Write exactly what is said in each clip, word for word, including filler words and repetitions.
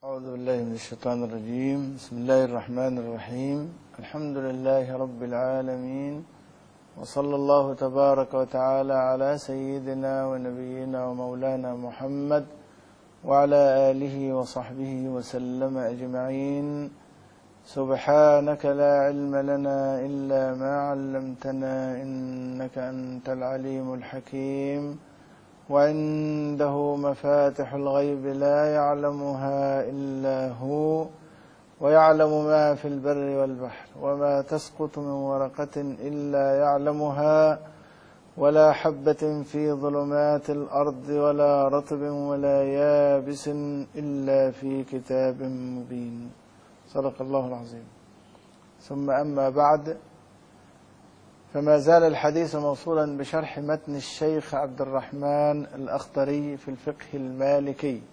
أعوذ بالله من الشيطان الرجيم. بسم الله الرحمن الرحيم. الحمد لله رب العالمين، وصلى الله تبارك وتعالى على سيدنا ونبينا ومولانا محمد وعلى آله وصحبه وسلم أجمعين. سبحانك لا علم لنا إلا ما علمتنا إنك أنت العليم الحكيم. وعنده مفاتح الغيب لا يعلمها إلا هو، ويعلم ما في البر والبحر، وما تسقط من ورقة إلا يعلمها، ولا حبة في ظلمات الأرض ولا رطب ولا يابس إلا في كتاب مبين. صدق الله العظيم. ثم أما بعد، فما زال الحديث موصولا بشرح متن الشيخ عبد الرحمن الأخضري في الفقه المالكي،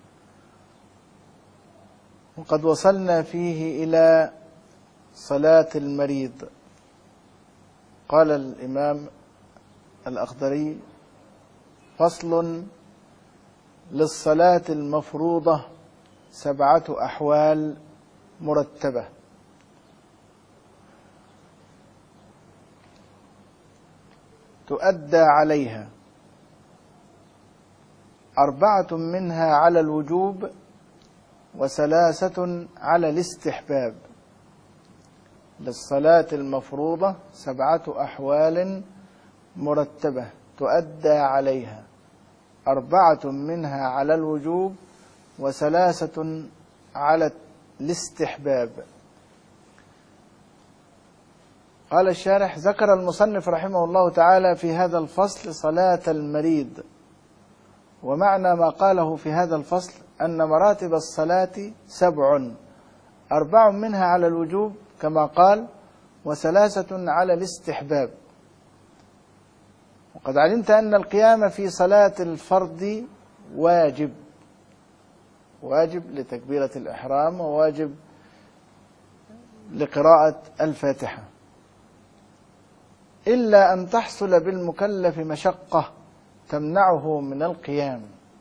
وقد وصلنا فيه إلى صلاة المريض. قال الإمام الأخضري: فصل: للصلاة المفروضة سبعة أحوال مرتبة. تؤدى عليها أربعة منها على الوجوب، وثلاثة على الاستحباب. للصلاة المفروضة سبعة أحوال مرتبة تؤدى عليها أربعة منها على الوجوب، وثلاثة على الاستحباب. قال الشارح: ذكر المصنف رحمه الله تعالى في هذا الفصل صلاة المريض. ومعنى ما قاله في هذا الفصل أن مراتب الصلاة سبع، أربع منها على الوجوب كما قال، وثلاثة على الاستحباب. وقد علمت أن القيام في صلاة الفرض واجب، واجب لتكبيرة الإحرام، وواجب لقراءة الفاتحة، إلا أن تحصل بالمكلف مشقة تمنعه من القيام،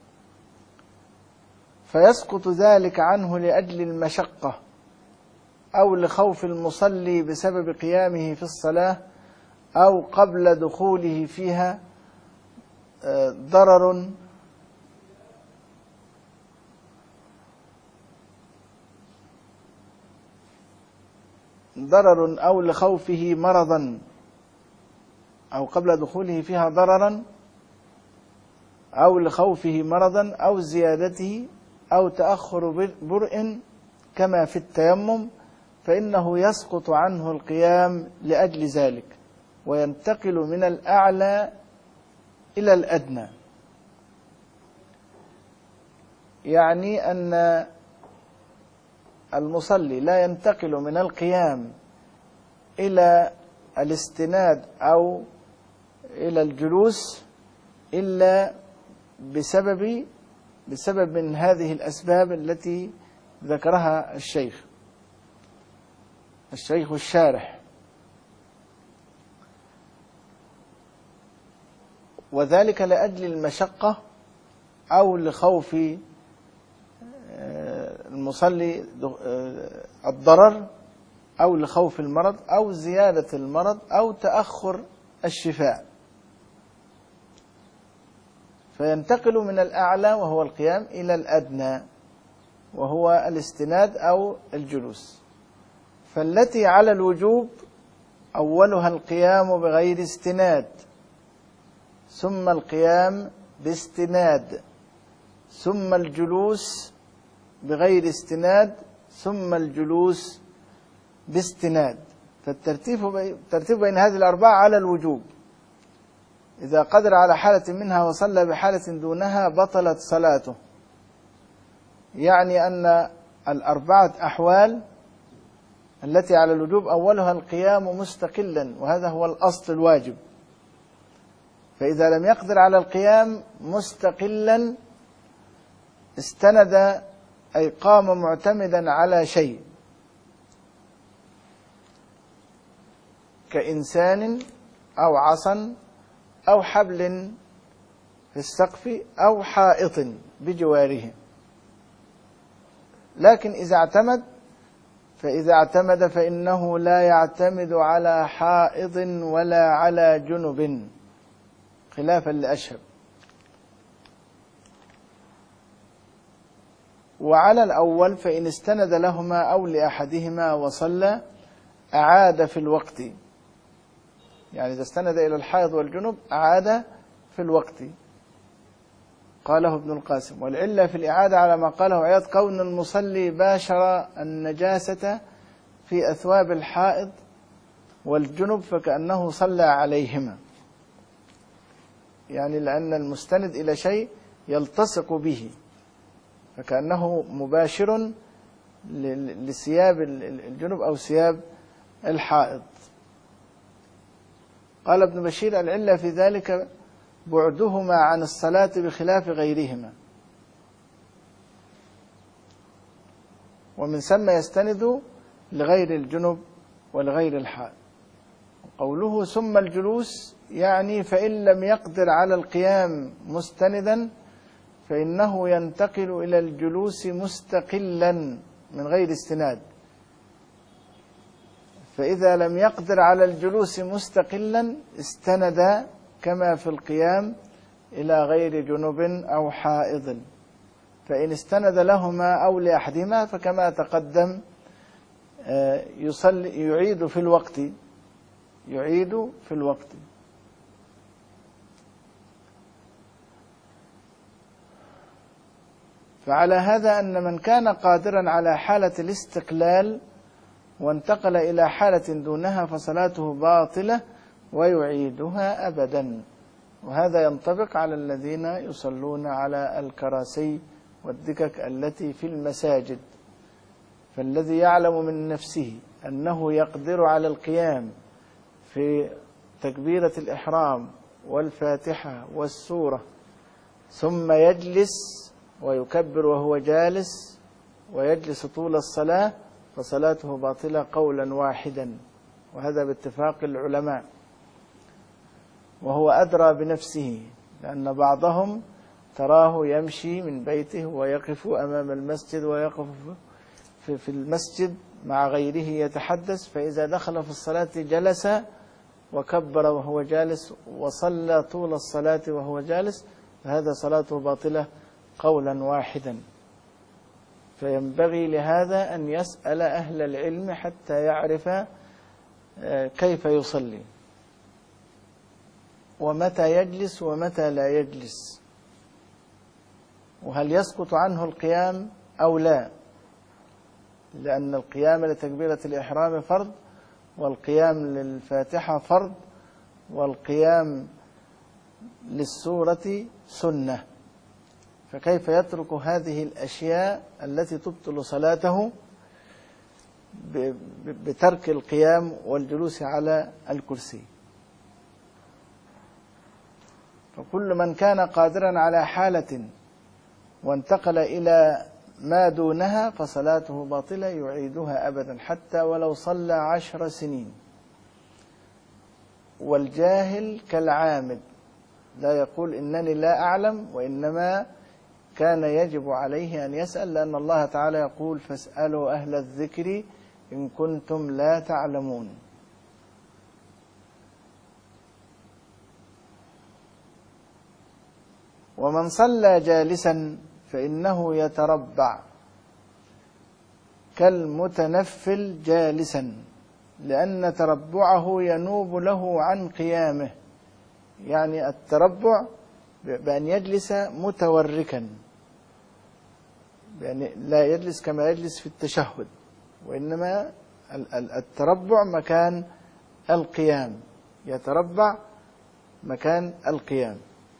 فيسقط ذلك عنه لأجل المشقة، أو لخوف المصلي بسبب قيامه في الصلاة، أو قبل دخوله فيها ضرر ضرر أو لخوفه مرضا، أو قبل دخوله فيها ضررا أو لخوفه مرضا أو زيادته، أو تأخر برء كما في التيمم، فإنه يسقط عنه القيام لأجل ذلك، وينتقل من الأعلى إلى الأدنى. يعني أن المصلي لا ينتقل من القيام إلى الاستناد أو إلى الجلوس إلا بسبب بسبب من هذه الأسباب التي ذكرها الشيخ الشيخ الشارح. وذلك لأجل المشقة، أو لخوف المصلي الضرر، أو لخوف المرض، أو زيادة المرض، أو تأخر الشفاء، فينتقل من الأعلى وهو القيام إلى الأدنى وهو الاستناد أو الجلوس. فالتي على الوجوب أولها القيام بغير استناد، ثم القيام باستناد، ثم الجلوس بغير استناد، ثم الجلوس باستناد. فالترتيب ترتيب بين هذه الأربعة على الوجوب. إذا قدر على حالة منها وصلى بحالة دونها بطلت صلاته. يعني أن الأربعة أحوال التي على الوجوب أولها القيام مستقلا، وهذا هو الأصل الواجب. فإذا لم يقدر على القيام مستقلا استند، أي قام معتمدا على شيء، كإنسان أو عصا أو حبل في السقف أو حائط بجواره. لكن إذا اعتمد فإذا اعتمد فإنه لا يعتمد على حائض ولا على جنب، خلافا لأشهب. وعلى الأول فإن استند لهما أو لأحدهما وصلى أعاد في الوقت، يعني إذا استند إلى الحائض والجنب أعاد في الوقت، قاله ابن القاسم. والعلة في الإعادة على ما قاله عياض كون المصلي باشر النجاسة في أثواب الحائض والجنب فكأنه صلى عليهما، يعني لأن المستند إلى شيء يلتصق به فكأنه مباشر لثياب الجنب أو ثياب الحائض. قال ابن بشير العلة في ذلك بعدهما عن الصلاة بخلاف غيرهما، ومن ثم يستند لغير الجنب ولغير الحائض. قوله ثم الجلوس يعني فإن لم يقدر على القيام مستندا فإنه ينتقل إلى الجلوس مستقلا من غير استناد. فإذا لم يقدر على الجلوس مستقلا استند كما في القيام إلى غير جنب أو حائض، فإن استند لهما أو لأحدهما فكما تقدم يصلي يعيد في الوقت يعيد في الوقت. فعلى هذا أن من كان قادرا على حالة الاستقلال وانتقل إلى حالة دونها فصلاته باطلة ويعيدها أبدا. وهذا ينطبق على الذين يصلون على الكراسي والدكك التي في المساجد. فالذي يعلم من نفسه أنه يقدر على القيام في تكبيرة الإحرام والفاتحة والسورة ثم يجلس ويكبر وهو جالس ويجلس طول الصلاة فصلاته باطلة قولا واحدا، وهذا باتفاق العلماء. وهو أدرى بنفسه، لأن بعضهم تراه يمشي من بيته ويقف أمام المسجد ويقف في المسجد مع غيره يتحدث، فإذا دخل في الصلاة جلس وكبر وهو جالس وصلى طول الصلاة وهو جالس، فهذا صلاته باطلة قولا واحدا. فينبغي لهذا أن يسأل أهل العلم حتى يعرف كيف يصلي ومتى يجلس ومتى لا يجلس، وهل يسقط عنه القيام أو لا، لأن القيام لتكبيرة الإحرام فرض، والقيام للفاتحة فرض، والقيام للسورة سنة. فكيف يترك هذه الأشياء التي تبطل صلاته بترك القيام والجلوس على الكرسي؟ فكل من كان قادرا على حالة وانتقل إلى ما دونها فصلاته باطلة يعيدها أبدا حتى ولو صلى عشر سنين. والجاهل كالعامد لا يقول إنني لا أعلم، وإنما كان يجب عليه أن يسأل، لأن الله تعالى يقول فاسألوا أهل الذكر إن كنتم لا تعلمون. ومن صلى جالسا فإنه يتربع كالمتنفل جالسا، لأن تربعه ينوب له عن قيامه، يعني التربع بأن يجلس متوركا، يعني لا يجلس كما يجلس في التشهد، وإنما التربع مكان القيام، يتربع مكان القيام،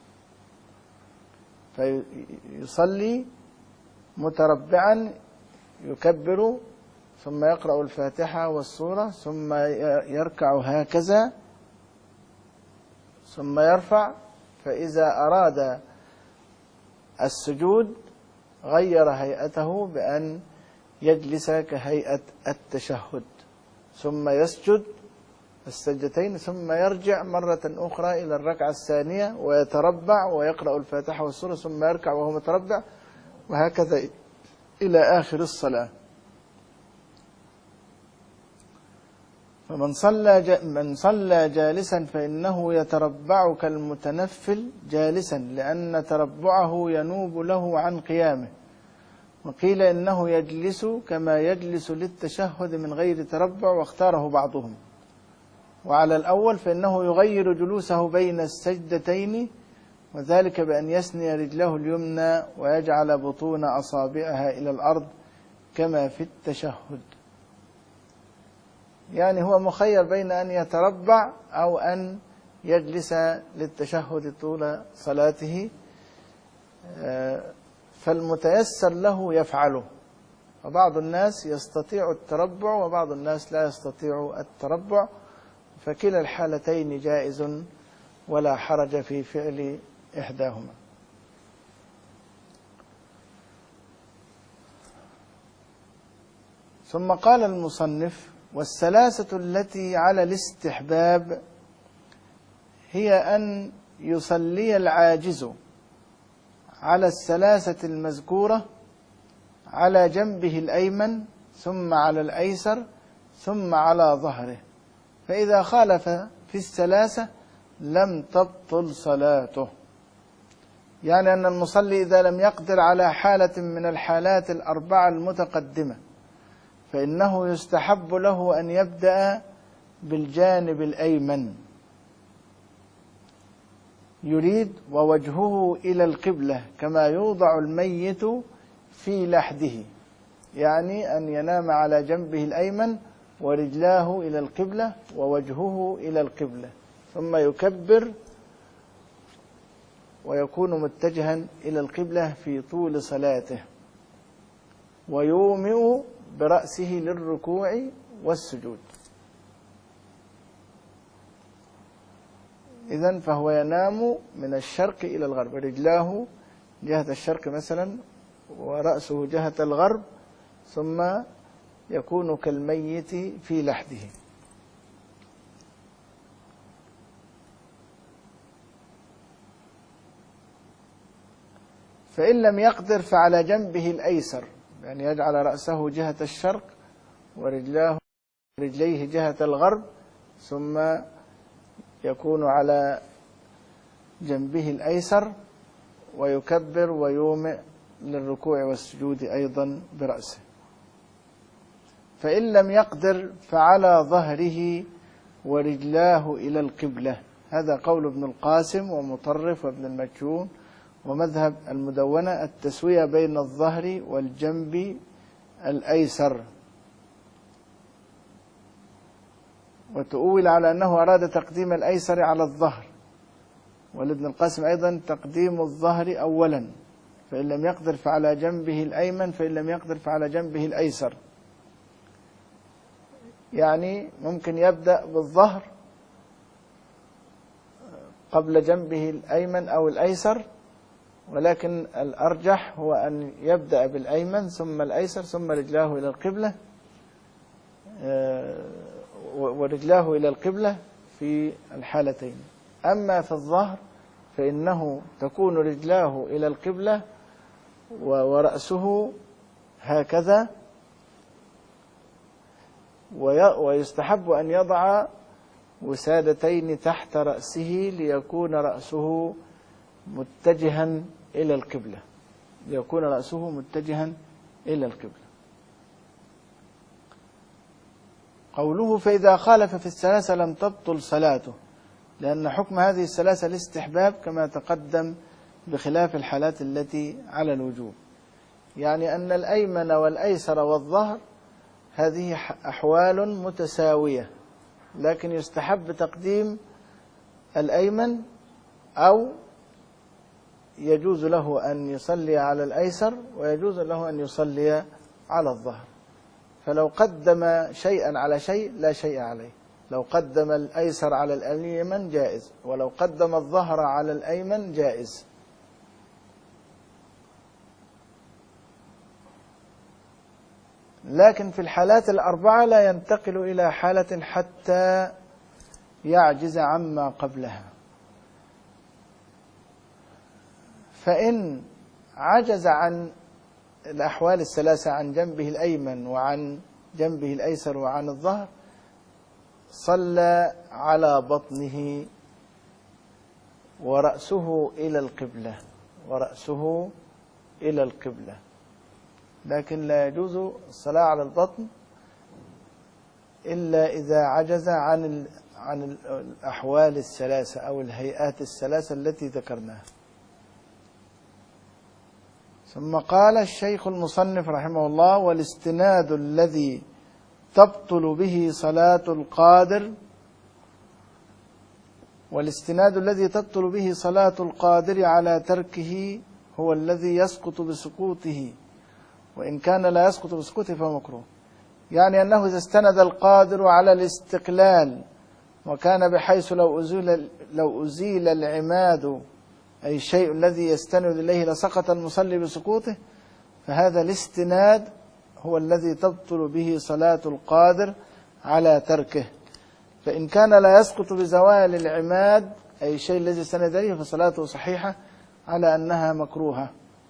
فيصلي متربعا يكبر ثم يقرأ الفاتحة والسورة ثم يركع هكذا ثم يرفع، فإذا أراد السجود غير هيئته بأن يجلس كهيئة التشهد ثم يسجد السجدتين ثم يرجع مرة أخرى إلى الركعة الثانية ويتربع ويقرأ الفاتحة والسورة ثم يركع وهو متربع، وهكذا إلى آخر الصلاة. فمن صلى من صلى جالسا فإنه يتربع كالمتنفل جالسا، لأن تربعه ينوب له عن قيامه. وقيل إنه يجلس كما يجلس للتشهد من غير تربع، واختاره بعضهم. وعلى الأول فإنه يغير جلوسه بين السجدتين، وذلك بأن يثني رجله اليمنى ويجعل بطون أصابعها إلى الأرض كما في التشهد. يعني هو مخير بين أن يتربع أو أن يجلس للتشهد طول صلاته، فالمتيسر له يفعله. وبعض الناس يستطيع التربع وبعض الناس لا يستطيع التربع، فكلا الحالتين جائز ولا حرج في فعل إحداهما. ثم قال المصنف: والثلاثة التي على الاستحباب هي أن يصلي العاجز على الثلاثة المذكورة على جنبه الأيمن ثم على الأيسر ثم على ظهره، فإذا خالف في الثلاثة لم تبطل صلاته. يعني أن المصلي إذا لم يقدر على حالة من الحالات الأربعة المتقدمة فإنه يستحب له أن يبدأ بالجانب الأيمن، يريد ووجهه إلى القبلة كما يوضع الميت في لحده، يعني أن ينام على جنبه الأيمن ورجلاه إلى القبلة ووجهه إلى القبلة، ثم يكبر ويكون متجها إلى القبلة في طول صلاته، ويومئ برأسه للركوع والسجود. إذن فهو ينام من الشرق إلى الغرب، رجلاه جهة الشرق مثلا ورأسه جهة الغرب، ثم يكون كالميت في لحده. فإن لم يقدر فعلى جنبه الأيسر، يعني يجعل رأسه جهة الشرق ورجلاه رجليه جهة الغرب، ثم يكون على جنبه الأيسر ويكبر ويومئ للركوع والسجود أيضا برأسه. فإن لم يقدر فعلى ظهره ورجلاه إلى القبلة. هذا قول ابن القاسم ومطرف وابن المجشون، ومذهب المدونة التسوية بين الظهر والجنب الأيسر، وتؤول على أنه أراد تقديم الأيسر على الظهر، ولابن القاسم أيضا تقديم الظهر أولا، فإن لم يقدر فعلى جنبه الأيمن، فإن لم يقدر فعلى جنبه الأيسر. يعني ممكن يبدأ بالظهر قبل جنبه الأيمن أو الأيسر، ولكن الأرجح هو أن يبدأ بالأيمن ثم الأيسر ثم رجلاه إلى القبلة، ورجلاه إلى القبلة في الحالتين. أما في الظهر فإنه تكون رجلاه إلى القبلة ورأسه هكذا، ويستحب أن يضع وسادتين تحت رأسه ليكون رأسه متجها إلى القبلة، ليكون رأسه متجها إلى القبلة. قوله فإذا خالف في الثلاثة لم تبطل صلاته، لأن حكم هذه الثلاثة الاستحباب كما تقدم، بخلاف الحالات التي على الوجوب. يعني أن الأيمن والأيسر والظهر هذه أحوال متساوية، لكن يستحب تقديم الأيمن، أو يجوز له أن يصلي على الأيسر ويجوز له أن يصلي على الظهر. فلو قدم شيئا على شيء لا شيء عليه، لو قدم الأيسر على الأيمن جائز، ولو قدم الظهر على الأيمن جائز. لكن في الحالات الأربعة لا ينتقل إلى حالة حتى يعجز عما قبلها. فإن عجز عن الأحوال الثلاثة عن جنبه الأيمن وعن جنبه الأيسر وعن الظهر صلى على بطنه ورأسه إلى القبلة ورأسه إلى القبلة، لكن لا يجوز الصلاة على البطن إلا إذا عجز عن عن الأحوال الثلاثة أو الهيئات الثلاثة التي ذكرناها. ثم قال الشيخ المصنف رحمه الله: والاستناد الذي تبطل به صلاة القادر والاستناد الذي تبطل به صلاة القادر على تركه هو الذي يسقط بسقوطه، وإن كان لا يسقط بسقوطه فهو مكروه. يعني أنه إذا استند القادر على الاستقلال وكان بحيث لو أزيل, لو أزيل العماد أي الشيء الذي يستند إليه لسقط المصلي بسقوطه، فهذا الاستناد هو الذي تبطل به صلاة القادر على تركه. فإن كان لا يسقط بزوال العماد أي الشيء الذي استند إليه فصلاته صحيحة على أنها مكروهة.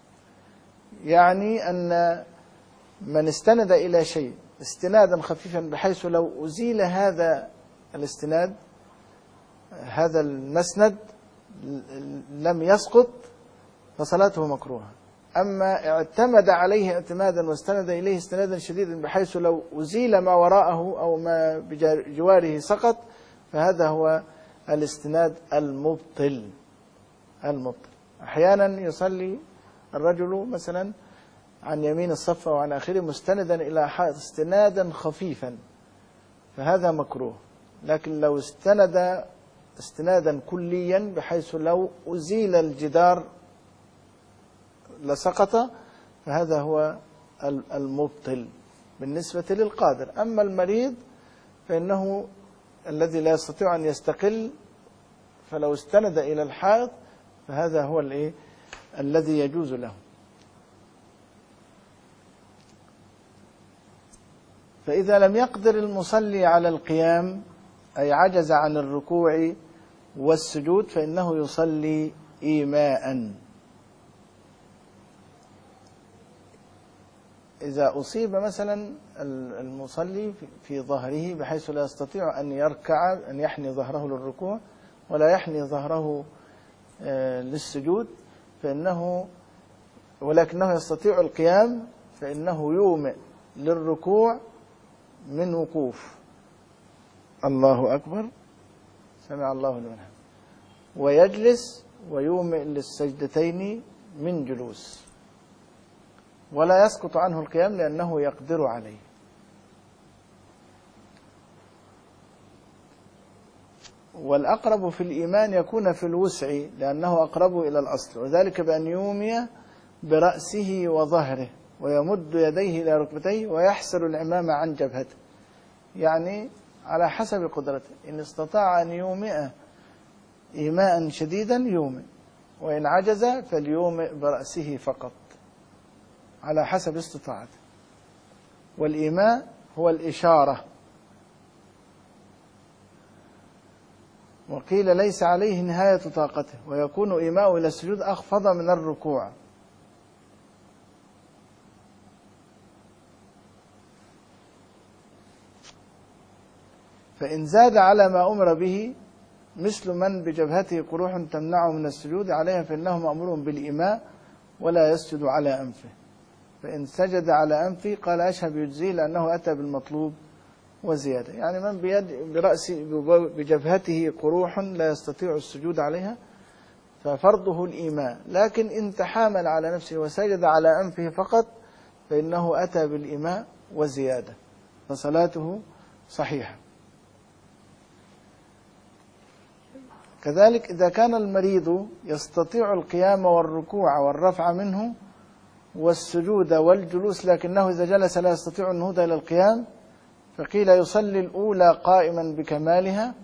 يعني أن من استند إلى شيء استنادا خفيفا بحيث لو أزيل هذا الاستناد هذا المسند لم يسقط فصلاته مكروهة. أما اعتمد عليه اعتمادا واستند إليه استنادا شديدا بحيث لو أزيل ما وراءه أو ما بجواره سقط فهذا هو الاستناد المبطل المبطل. أحيانا يصلي الرجل مثلا عن يمين الصف وعن آخره مستندا إلى حائط استنادا خفيفا فهذا مكروه، لكن لو استند استنادا كليا بحيث لو أزيل الجدار لسقط فهذا هو المبطل بالنسبة للقادر. أما المريض فإنه الذي لا يستطيع أن يستقل فلو استند إلى الحائط فهذا هو الإيه الذي يجوز له. فإذا لم يقدر المصلي على القيام أي عجز عن الركوع والسجود فإنه يصلي إيماء. إذا أصيب مثلا المصلي في ظهره بحيث لا يستطيع أن يركع أن يحني ظهره للركوع ولا يحني ظهره للسجود فإنه ولكنه يستطيع القيام فإنه يومئ للركوع من وقوف الله أكبر سمع الله لمن حمده، ويجلس ويومئ للسجدتين من جلوس، ولا يسقط عنه القيام لأنه يقدر عليه. والأقرب في الإيمان يكون في الوسع لأنه أقرب إلى الأصل، وذلك بأن يومي برأسه وظهره ويمد يديه إلى ركبتيه ويحسر العمامة عن جبهته، يعني على حسب قدرته. إن استطاع أن يومئ إيماء شديدا يومئ، وإن عجز فليومئ برأسه فقط على حسب استطاعته. والإيماء هو الإشارة، وقيل ليس عليه نهاية طاقته، ويكون إيماءه إلى السجود أخفض من الركوع. فإن زاد على ما أمر به مثل من بجبهته قروح تمنعه من السجود عليها فإنه مأمور بالإيماء ولا يسجد على أنفه. فإن سجد على أنفه قال أشهب يجزيه لأنه أتى بالمطلوب وزيادة. يعني من بيد برأسه بجبهته قروح لا يستطيع السجود عليها ففرضه الإيماء، لكن إن تحامل على نفسه وسجد على أنفه فقط فإنه أتى بالإيماء وزيادة فصلاته صحيحة. كذلك إذا كان المريض يستطيع القيام والركوع والرفع منه والسجود والجلوس لكنه إذا جلس لا يستطيع النهوض إلى القيام فقيل يصلي الأولى قائما بكمالها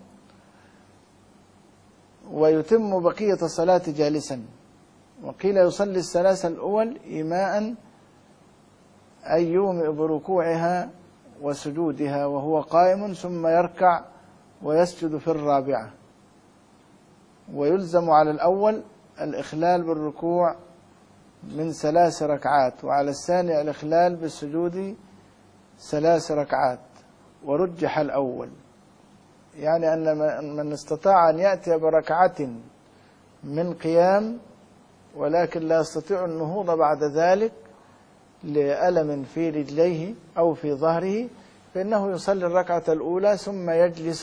ويتم بقية الصلاة جالسا، وقيل يصلي الثلاثة الأول إيماء أي يومئ بركوعها وسجودها وهو قائم ثم يركع ويسجد في الرابعة، ويلزم على الأول الإخلال بالركوع من ثلاث ركعات، وعلى الثاني الإخلال بالسجود ثلاث ركعات، ورجح الأول، يعني أن من استطاع أن يأتي بركعة من قيام ولكن لا يستطيع النهوض بعد ذلك لألم في رجليه أو في ظهره، فإنه يصلي الركعة الأولى ثم يجلس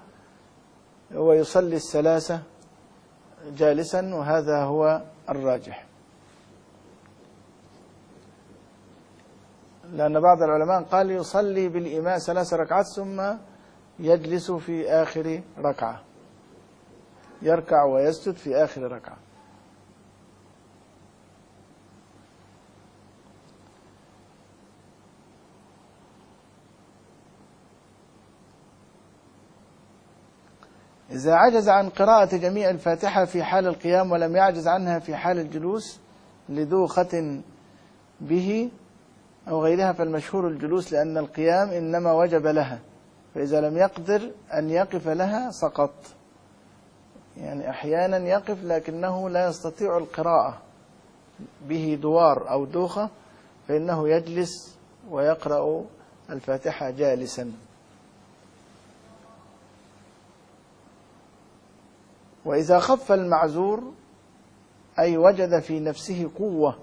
ويصلي الثلاثة جالسا، وهذا هو الراجح. لأن بعض العلماء قال يصلي بالإمام ثلاث ركعات ثم يجلس في آخر ركعة، يركع ويسجد في آخر ركعة. إذا عجز عن قراءة جميع الفاتحة في حال القيام ولم يعجز عنها في حال الجلوس لدوخة به أو غيرها فالمشهور الجلوس، لأن القيام إنما وجب لها، فإذا لم يقدر أن يقف لها سقط. يعني أحيانا يقف لكنه لا يستطيع القراءة، به دوار أو دوخة، فإنه يجلس ويقرأ الفاتحة جالسا. وإذا خف المعذور أي وجد في نفسه قوة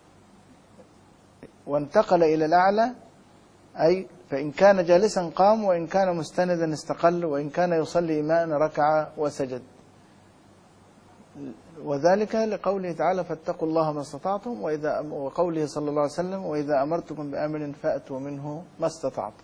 وانتقل إلى الأعلى، أي فإن كان جالسا قام، وإن كان مستندا استقل، وإن كان يصلي إيماء ركع وسجد، وذلك لقوله تعالى فاتقوا الله ما استطعتم، وإذا وقوله صلى الله عليه وسلم وإذا أمرتكم بأمر فأتوا منه ما استطعتم.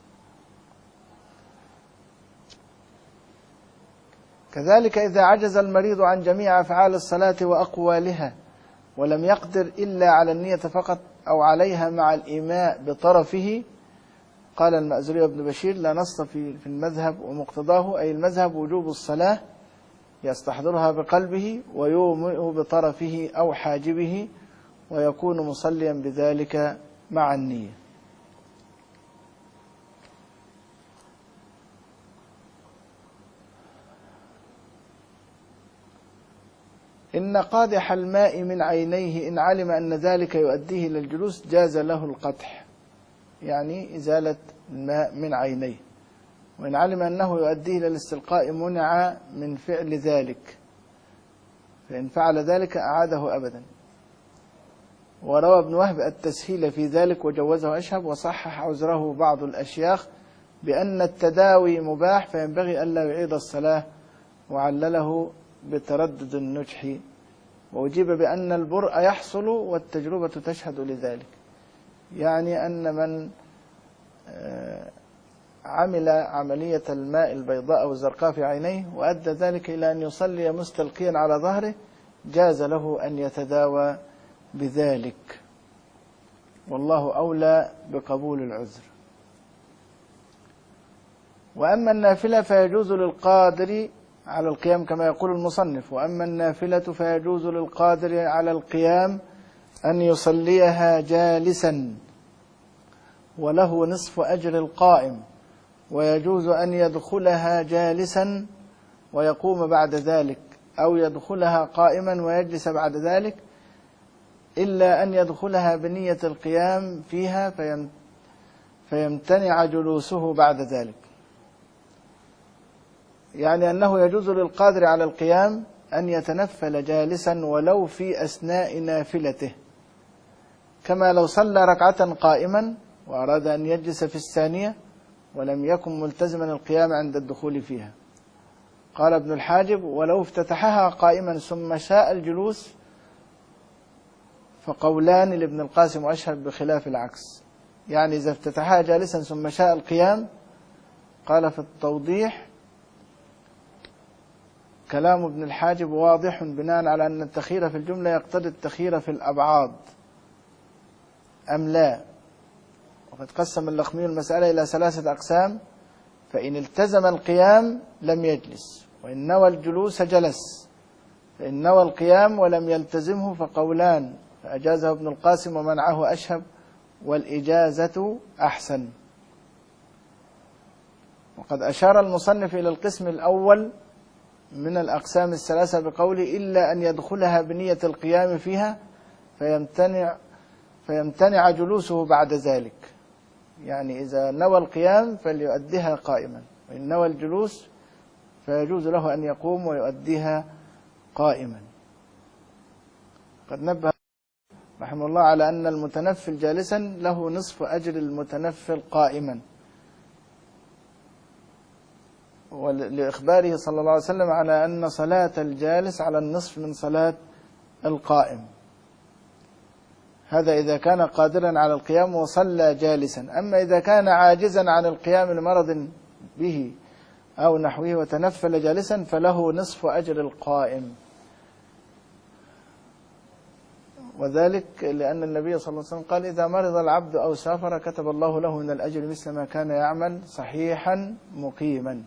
كذلك إذا عجز المريض عن جميع أفعال الصلاة وأقوالها ولم يقدر إلا على النية فقط أو عليها مع الإيماء بطرفه، قال المأزري وابن بشير لا نص في المذهب ومقتضاه، أي المذهب وجوب الصلاة يستحضرها بقلبه ويومئ بطرفه أو حاجبه، ويكون مصليا بذلك مع النية. إن قادح الماء من عينيه إن علم أن ذلك يؤديه إلى الجلوس جاز له القدح، يعني إزالة الماء من عينيه، وإن علم أنه يؤديه إلى الاستلقاء منع من فعل ذلك، فإن فعل ذلك أعاده أبدا. وروى ابن وهب التسهيل في ذلك وجوزه أشهب، وصحح عذره بعض الأشياخ بأن التداوي مباح فينبغي ألا يعيد الصلاة، وعلله بتردد النجح، وأجيب بأن البرء يحصل والتجربة تشهد لذلك، يعني أن من عمل عملية الماء البيضاء أو الزرقاء في عينيه وأدى ذلك إلى أن يصلي مستلقيا على ظهره جاز له أن يتداوى بذلك، والله أولى بقبول العذر. وأما النافلة فيجوز للقادر على القيام كما يقول المصنف، وأما النافلة فيجوز للقادر على القيام أن يصليها جالسا وله نصف أجر القائم، ويجوز أن يدخلها جالسا ويقوم بعد ذلك، أو يدخلها قائما ويجلس بعد ذلك، إلا أن يدخلها بنية القيام فيها فيمتنع جلوسه بعد ذلك. يعني أنه يجوز للقادر على القيام أن يتنفل جالسا ولو في أثناء نافلته، كما لو صلى ركعة قائما وأراد أن يجلس في الثانية ولم يكن ملتزما القيام عند الدخول فيها. قال ابن الحاجب ولو افتتحها قائما ثم شاء الجلوس فقولان لابن القاسم وأشهب بخلاف العكس، يعني إذا افتتحها جالسا ثم شاء القيام، قال في التوضيح كلام ابن الحاجب واضح بناء على أن التخيير في الجملة يقتضي التخيير في الأبعاد أم لا. وقد قسم اللخمي المسألة إلى ثلاثة أقسام، فإن التزم القيام لم يجلس، وإن نوى الجلوس جلس، فإن نوى القيام ولم يلتزمه فقولان، فأجازه ابن القاسم ومنعه أشهب، والإجازة أحسن. وقد أشار المصنف إلى القسم الأول من الأقسام الثلاثة بقوله إلا أن يدخلها بنية القيام فيها، فيمتنع فيمتنع جلوسه بعد ذلك. يعني إذا نوى القيام فليؤديها قائما، وإن نوى الجلوس فيجوز له أن يقوم ويؤديها قائما. قد نبه رحمه الله على أن المتنفل جالسا له نصف أجر المتنفل قائما، ولإخباره صلى الله عليه وسلم على أن صلاة الجالس على النصف من صلاة القائم. هذا إذا كان قادرا على القيام وصلى جالسا. أما إذا كان عاجزا عن القيام لمرض به أو نحوه وتنفل جالسا فله نصف أجر القائم، وذلك لأن النبي صلى الله عليه وسلم قال: إذا مرض العبد أو سافر كتب الله له من الأجر مثل ما كان يعمل صحيحا مقيما.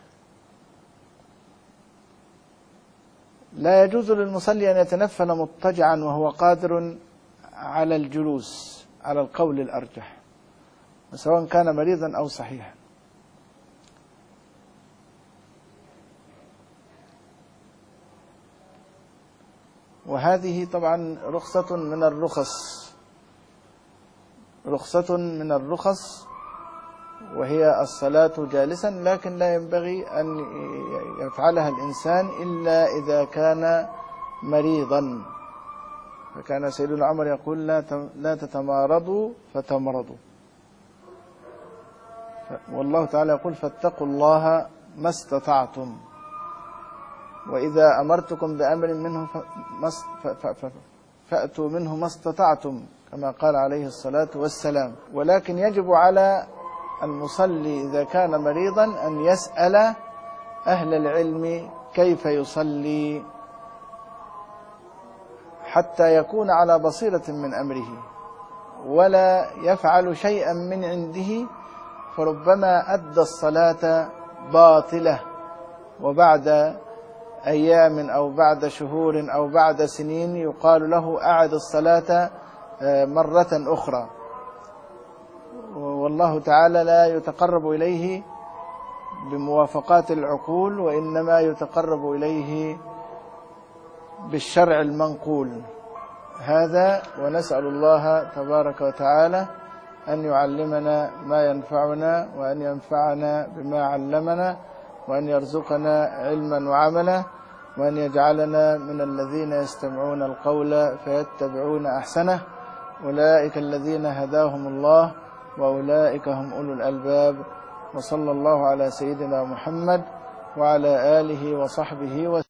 لا يجوز للمصلي أن يتنفل مضطجعا وهو قادر على الجلوس على القول الأرجح، سواء كان مريضا أو صحيحا. وهذه طبعا رخصة من الرخص رخصة من الرخص وهي الصلاة جالسا، لكن لا ينبغي أن يفعلها الإنسان إلا إذا كان مريضا. فكان سيدنا عمر يقول: لا تتمارضوا فتمرضوا. والله تعالى يقول: فاتقوا الله ما استطعتم، وإذا أمرتكم بأمر منه فأتوا منه ما استطعتم، كما قال عليه الصلاة والسلام. ولكن يجب على المصلي إذا كان مريضا أن يسأل أهل العلم كيف يصلي حتى يكون على بصيرة من أمره، ولا يفعل شيئا من عنده فربما أدى الصلاة باطلة، وبعد أيام أو بعد شهور أو بعد سنين يقال له: أعد الصلاة مرة أخرى. والله تعالى لا يتقرب إليه بموافقات العقول، وإنما يتقرب إليه بالشرع المنقول. هذا، ونسأل الله تبارك وتعالى أن يعلمنا ما ينفعنا، وأن ينفعنا بما علمنا، وأن يرزقنا علما وعملا، وأن يجعلنا من الذين يستمعون القول فيتبعون أحسنه. أولئك الذين هداهم الله وأولئك هم أولو الألباب. وصلى الله على سيدنا محمد وعلى آله وصحبه وسلم.